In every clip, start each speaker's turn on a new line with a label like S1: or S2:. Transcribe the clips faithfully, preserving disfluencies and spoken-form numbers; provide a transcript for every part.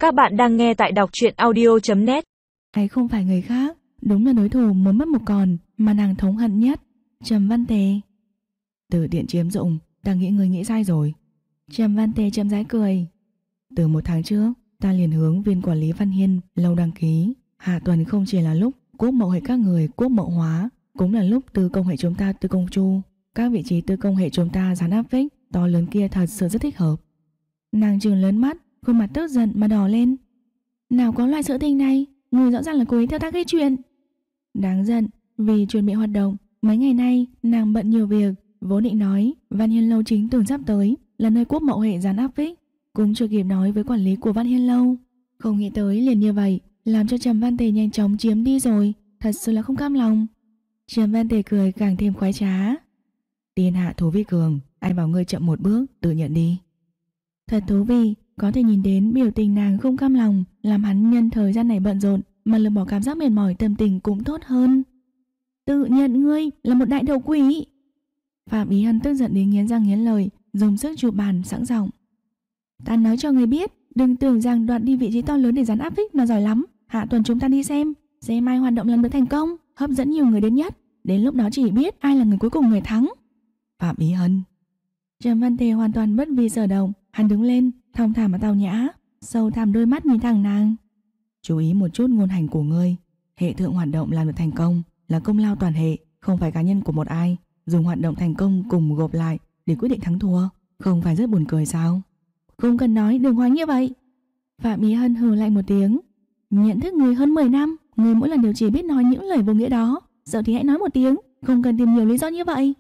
S1: Các bạn đang nghe tại đọc truyện audio chấm net.
S2: Hay không phải người khác, đúng là đối thủ muốn mất một con mà nàng thống hận nhất, Trầm Văn Tề. Từ điện chiếm dụng, ta nghĩ người nghĩ sai rồi. Trầm Văn Tề chậm rãi cười. Từ một tháng trước, ta liền hướng viên quản lý Văn Hiên lâu đăng ký. Hạ tuần không chỉ là lúc quốc mậu hệ các người quốc mậu hóa, cũng là lúc tư công hệ chúng ta tư công chu. Các vị trí tư công hệ chúng ta dán áp phích to lớn kia thật sự rất thích hợp. Nàng trừng lớn mắt, khuôn mặt tức giận mà đỏ lên. Nào có loại sự tình này, người rõ ràng là cố ý theo ta gây chuyện. Đáng giận, vì chuẩn bị hoạt động, mấy ngày nay nàng bận nhiều việc, vốn định nói Văn Hiên lâu chính tuần sắp tới là nơi quốc mậu hệ dán áp phích, cũng chưa kịp nói với quản lý của Văn Hiên lâu. Không nghĩ tới liền như vậy, làm cho Trầm Văn Tề nhanh chóng chiếm đi rồi, thật sự là không cam lòng. Trầm Văn Tề cười càng thêm khoái trá. Tiên hạ thú vị cường, ai bảo ngươi chậm một bước, tự nhận đi. Thật thú vị, có thể nhìn đến biểu tình nàng không cam lòng, làm hắn nhân thời gian này bận rộn mà lừa bỏ cảm giác mệt mỏi, tâm tình cũng tốt hơn. Tự nhận ngươi là một đại đầu quỷ. Phạm Ý Hân tức giận đến nghiến răng nghiến lợi, dùng sức chụp bàn sẵn giọng. Ta nói cho ngươi biết, đừng tưởng rằng đoạn đi vị trí to lớn để dán áp phích là giỏi lắm. Hạ tuần chúng ta đi xem, xem ai hoạt động lần được thành công, hấp dẫn nhiều người đến nhất. Đến lúc đó chỉ biết ai là người cuối cùng người thắng. Phạm Ý Hân. Trầm Văn Tề hoàn toàn bất vi sở động, hắn đứng lên, thong thả mà tao nhã, sâu thẳm đôi mắt nhìn thẳng nàng. Chú ý một chút ngôn hành của ngươi, hệ thượng hoạt động làm được thành công là công lao toàn hệ, không phải cá nhân của một ai. Dùng hoạt động thành công cùng gộp lại để quyết định thắng thua, không phải rất buồn cười sao? Không cần nói, đừng hoáng như vậy. Phạm Ý Hân hừ lạnh một tiếng. Nhận thức người hơn mười năm, người mỗi lần đều chỉ biết nói những lời vô nghĩa đó. Giờ thì hãy nói một tiếng, không cần tìm nhiều lý do như vậy.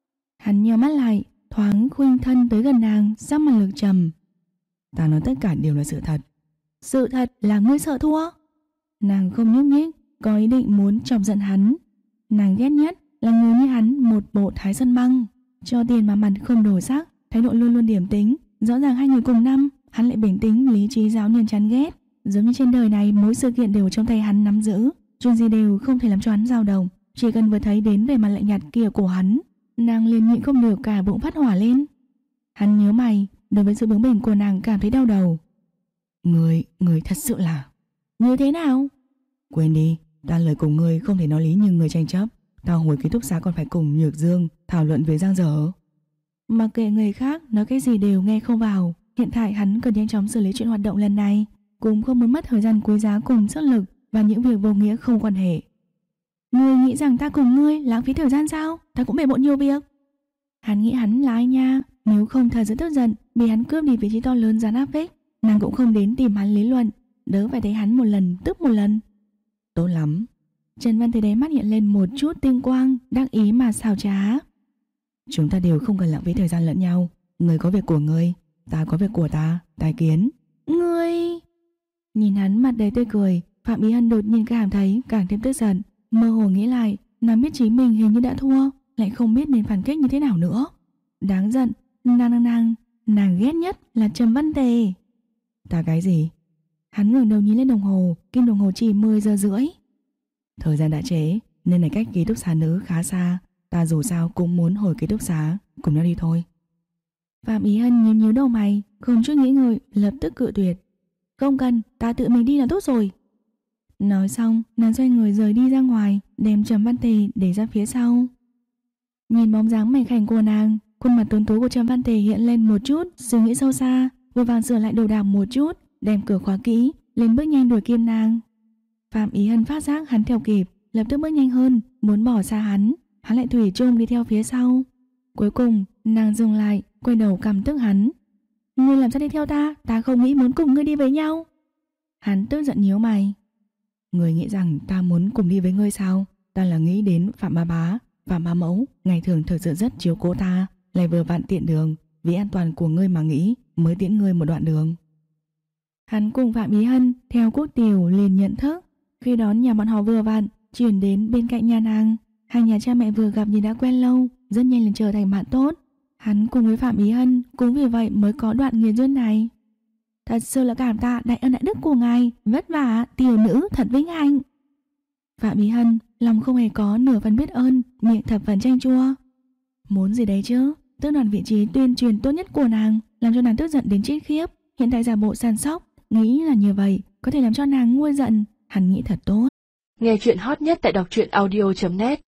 S2: Hắn nhíu mắt lại, thoáng khuynh thân tới gần nàng, sắc mặt lực trầm. Ta nói tất cả đều là sự thật. Sự thật là ngươi sợ thua. Nàng không nhúc nhích, có ý định muốn chọc giận hắn. Nàng ghét nhất là người như hắn, một bộ thái sơn băng, cho tiền mà mặt không đổi sắc, thái độ luôn luôn điềm tĩnh. Rõ ràng hai người cùng năm, hắn lại bình tĩnh, lý trí, giáo nhân chán ghét. Giống như trên đời này mỗi sự kiện đều trong tay hắn nắm giữ, chuyện gì đều không thể làm cho hắn dao động. Chỉ cần vừa thấy đến vẻ mặt lạnh nhạt kia của hắn, nàng liền nhịn không được cả bụng phát hỏa lên. Hắn nhíu mày, đối với sự bướng bỉnh của nàng cảm thấy đau đầu. Người, người thật sự là... Như thế nào? Quên đi, ta lời cùng ngươi không thể nói lý như người tranh chấp. Ta hồi ký túc xá còn phải cùng Nhược Dương thảo luận về Giang Dở. Mặc kệ người khác nói cái gì đều nghe không vào. Hiện tại hắn cần nhanh chóng xử lý chuyện hoạt động lần này, cũng không muốn mất thời gian quý giá cùng sức lực và những việc vô nghĩa không quan hệ. Ngươi nghĩ rằng ta cùng ngươi lãng phí thời gian sao? Ta cũng bề bộn nhiều việc. Hắn nghĩ hắn là ai nha? Nếu không thật sự tức giận bị hắn cướp đi vị trí to lớn dán áp phích, nàng cũng không đến tìm hắn lý luận, đỡ phải thấy hắn một lần tức một lần. Tốt lắm. Trần Văn Thế đáy mắt hiện lên một chút tinh quang, đắc ý mà xào trá. Chúng ta đều không cần lãng phí thời gian lẫn nhau. Người có việc của ngươi, ta có việc của ta, tài kiến. Ngươi... Nhìn hắn mặt đầy tươi cười, Phạm Ý Hân đột nhiên cảm thấy càng thêm tức giận. Mơ hồ nghĩ lại, nàng biết chính mình hình như đã thua, lại không biết nên phản kích như thế nào nữa. Đáng giận, nàng nàng nàng, nàng ghét nhất là Trầm Văn Tề. Ta cái gì? Hắn ngẩng đầu nhìn lên đồng hồ, kim đồng hồ chỉ mười giờ rưỡi. Thời gian đã trễ, nên là cách ký túc xá nữ khá xa. Ta dù sao cũng muốn hồi ký túc xá, cùng nó đi thôi. Phạm Ý Hân nhíu nhíu đầu mày, không chút nghĩ ngợi, lập tức cự tuyệt. Không cần, ta tự mình đi là tốt rồi. Nói xong, nàng xoay người rời đi ra ngoài, đem Trầm Văn Tề để ra phía sau. Nhìn bóng dáng mảnh khảnh của nàng, khuôn mặt tuấn tú của Trầm Văn Tề hiện lên một chút suy nghĩ sâu xa, vội vàng sửa lại đồ đạc một chút, đem cửa khóa kỹ, lên bước nhanh đuổi kịp nàng. Phạm Ý Hân phát giác hắn theo kịp, lập tức bước nhanh hơn, muốn bỏ xa hắn, hắn lại thủy chung đi theo phía sau. Cuối cùng, nàng dừng lại, quay đầu căm tức hắn. Ngươi làm sao đi theo ta? Ta không nghĩ muốn cùng ngươi đi với nhau. Hắn tức giận nhíu mày. Ngươi nghĩ rằng ta muốn cùng đi với ngươi sao? Ta là nghĩ đến Phạm Bá Bá, Phạm Bá Mẫu, ngày thường thực sự rất chiếu cố ta, lại vừa vặn tiện đường, vì an toàn của ngươi mà nghĩ, mới tiễn ngươi một đoạn đường. Hắn cùng Phạm Ý Hân theo Quốc Tiểu liền nhận thức, khi đón nhà bọn họ vừa vặn chuyển đến bên cạnh nhà nàng. Hai nhà cha mẹ vừa gặp như đã quen lâu, rất nhanh liền trở thành bạn tốt. Hắn cùng với Phạm Ý Hân cũng vì vậy mới có đoạn nghiền duyên này. Thật sự là cảm tạ đại ân đại đức của ngài, vất vả, tiểu nữ thật vinh hạnh. Phạm Ý Hân lòng không hề có nửa phần biết ơn, miệng thập phần chanh chua. Muốn gì đấy chứ? Tước đoạt vị trí tuyên truyền tốt nhất của nàng, làm cho nàng tức giận đến chết khiếp. Hiện tại giả bộ săn sóc, nghĩ là như vậy có thể làm cho nàng nguôi giận, hắn nghĩ thật tốt.
S3: Nghe chuyện hot nhất tại đọc truyện audio chấm net.